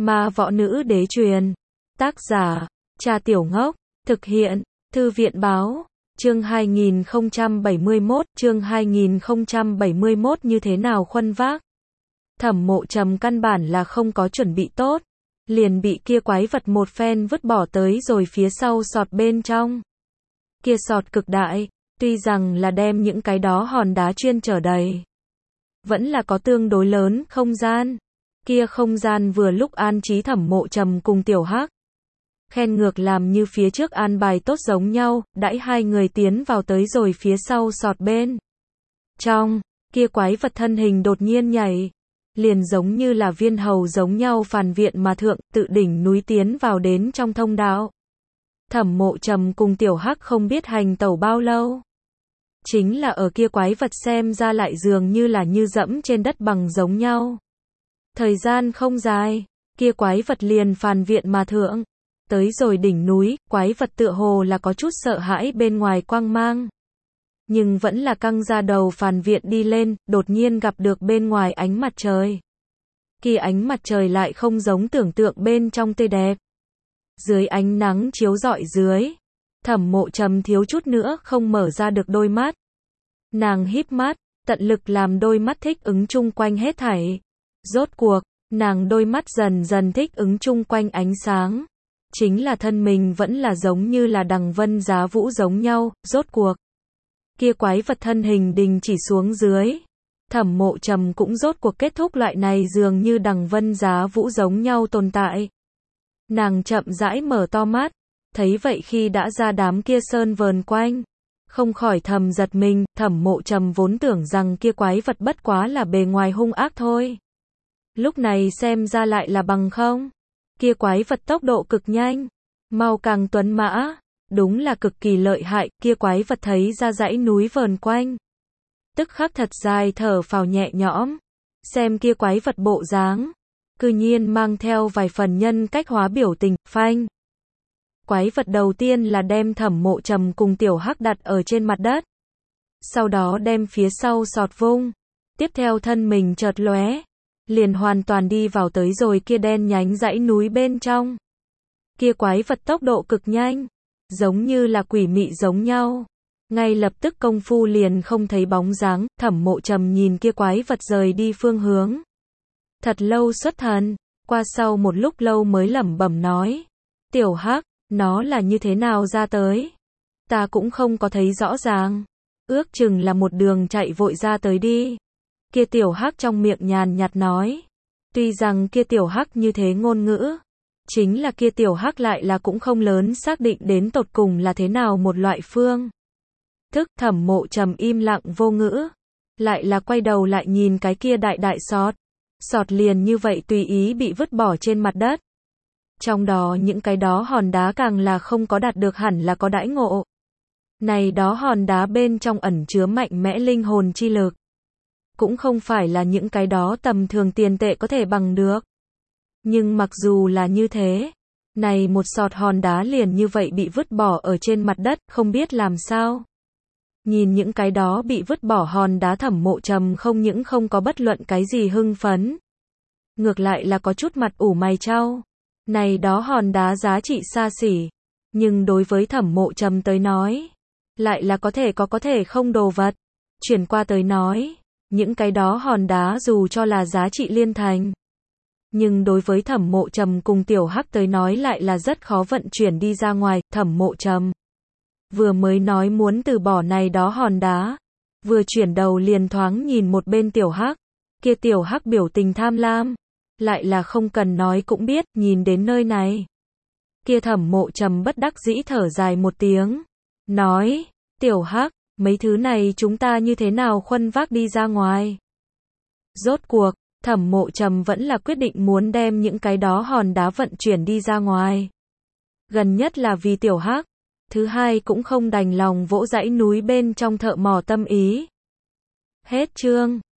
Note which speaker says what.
Speaker 1: Ma võ nữ đế truyền. Tác giả, Cha Tiểu Ngốc. Thực hiện, Thư viện báo. Chương 2071 như thế nào khuân vác. Thẩm Mộ Trầm căn bản là không có chuẩn bị tốt. Liền bị kia quái vật một phen vứt bỏ tới rồi phía sau sọt bên trong. Kia sọt cực đại, tuy rằng là đem những cái đó hòn đá chuyên chở đầy. Vẫn là có tương đối lớn không gian. Kia không gian vừa lúc an trí Thẩm Mộ Trầm cùng Tiểu Hắc. Khen ngược làm như phía trước an bài tốt giống nhau, đãi hai người tiến vào tới rồi phía sau sọt bên. Trong, kia quái vật thân hình đột nhiên nhảy. Liền giống như là viên hầu giống nhau phàn viện mà thượng, tự đỉnh núi tiến vào đến trong thông đạo. Thẩm Mộ Trầm cùng Tiểu Hắc không biết hành tẩu bao lâu. Chính là ở kia quái vật xem ra lại dường như là như dẫm trên đất bằng giống nhau. Thời gian không dài, kia quái vật liền phàn viện mà thượng. Tới rồi đỉnh núi, quái vật tựa hồ là có chút sợ hãi bên ngoài quang mang. Nhưng vẫn là căng ra đầu phàn viện đi lên, đột nhiên gặp được bên ngoài ánh mặt trời. Kia ánh mặt trời lại không giống tưởng tượng bên trong tươi đẹp. Dưới ánh nắng chiếu rọi dưới, Thẩm Mộ Trầm thiếu chút nữa không mở ra được đôi mắt. Nàng híp mắt, tận lực làm đôi mắt thích ứng chung quanh hết thảy. Rốt cuộc, nàng đôi mắt dần dần thích ứng chung quanh ánh sáng. Chính là thân mình vẫn là giống như là đằng vân giá vũ giống nhau, rốt cuộc. Kia quái vật thân hình đình chỉ xuống dưới. Thẩm Mộ Trầm cũng rốt cuộc kết thúc loại này dường như đằng vân giá vũ giống nhau tồn tại. Nàng chậm rãi mở to mắt, thấy vậy khi đã ra đám kia sơn vờn quanh. Không khỏi thầm giật mình, Thẩm Mộ Trầm vốn tưởng rằng kia quái vật bất quá là bề ngoài hung ác thôi. Lúc này xem ra lại là bằng không. Kia quái vật tốc độ cực nhanh, mau càng tuấn mã, đúng là cực kỳ lợi hại, kia quái vật thấy ra dãy núi vờn quanh. Tức khắc thật dài thở phào nhẹ nhõm, xem kia quái vật bộ dáng, cư nhiên mang theo vài phần nhân cách hóa biểu tình, phanh. Quái vật đầu tiên là đem Thẩm Mộ Trầm cùng Tiểu Hắc đặt ở trên mặt đất. Sau đó đem phía sau sọt vung, tiếp theo thân mình chợt lóe. Liền hoàn toàn đi vào tới rồi kia đen nhánh dãy núi bên trong. Kia quái vật tốc độ cực nhanh, giống như là quỷ mị giống nhau. Ngay lập tức công phu liền không thấy bóng dáng, Thẩm Mộ Trầm nhìn kia quái vật rời đi phương hướng. Thật lâu xuất thần, qua sau một lúc lâu mới lẩm bẩm nói. Tiểu Hắc, nó là như thế nào ra tới? Ta cũng không có thấy rõ ràng. Ước chừng là một đường chạy vội ra tới đi. Kia Tiểu Hắc trong miệng nhàn nhạt nói. Tuy rằng kia Tiểu Hắc như thế ngôn ngữ, chính là kia Tiểu Hắc lại là cũng không lớn xác định đến tột cùng là thế nào một loại phương. Thẩm Mộ Trầm im lặng vô ngữ, lại là quay đầu lại nhìn cái kia đại sọt. Sọt liền như vậy tùy ý bị vứt bỏ trên mặt đất. Trong đó những cái đó hòn đá càng là không có đạt được hẳn là có đãi ngộ. Này đó hòn đá bên trong ẩn chứa mạnh mẽ linh hồn chi lực. Cũng không phải là những cái đó tầm thường tiền tệ có thể bằng được. Nhưng mặc dù là như thế, này một sọt hòn đá liền như vậy bị vứt bỏ ở trên mặt đất, không biết làm sao. Nhìn những cái đó bị vứt bỏ hòn đá, Thẩm Mộ Trầm không những không có bất luận cái gì hưng phấn. Ngược lại là có chút mặt ủ mày chau. Này đó hòn đá giá trị xa xỉ. Nhưng đối với Thẩm Mộ Trầm tới nói, lại là có thể không đồ vật. Chuyển qua tới nói. Những cái đó hòn đá dù cho là giá trị liên thành, nhưng đối với Thẩm Mộ Trầm cùng Tiểu Hắc tới nói lại là rất khó vận chuyển đi ra ngoài. Thẩm Mộ Trầm vừa mới nói muốn từ bỏ này đó hòn đá, vừa chuyển đầu liền thoáng nhìn một bên Tiểu Hắc. Kia Tiểu Hắc biểu tình tham lam, lại là không cần nói cũng biết, nhìn đến nơi này. Kia Thẩm Mộ Trầm bất đắc dĩ thở dài một tiếng, nói, Tiểu Hắc, mấy thứ này chúng ta như thế nào khuân vác đi ra ngoài? Rốt cuộc, Thẩm Mộ Trầm vẫn là quyết định muốn đem những cái đó hòn đá vận chuyển đi ra ngoài. Gần nhất là vì Tiểu Hắc, thứ hai cũng không đành lòng vỗ dãy núi bên trong thợ mỏ tâm ý. Hết chương.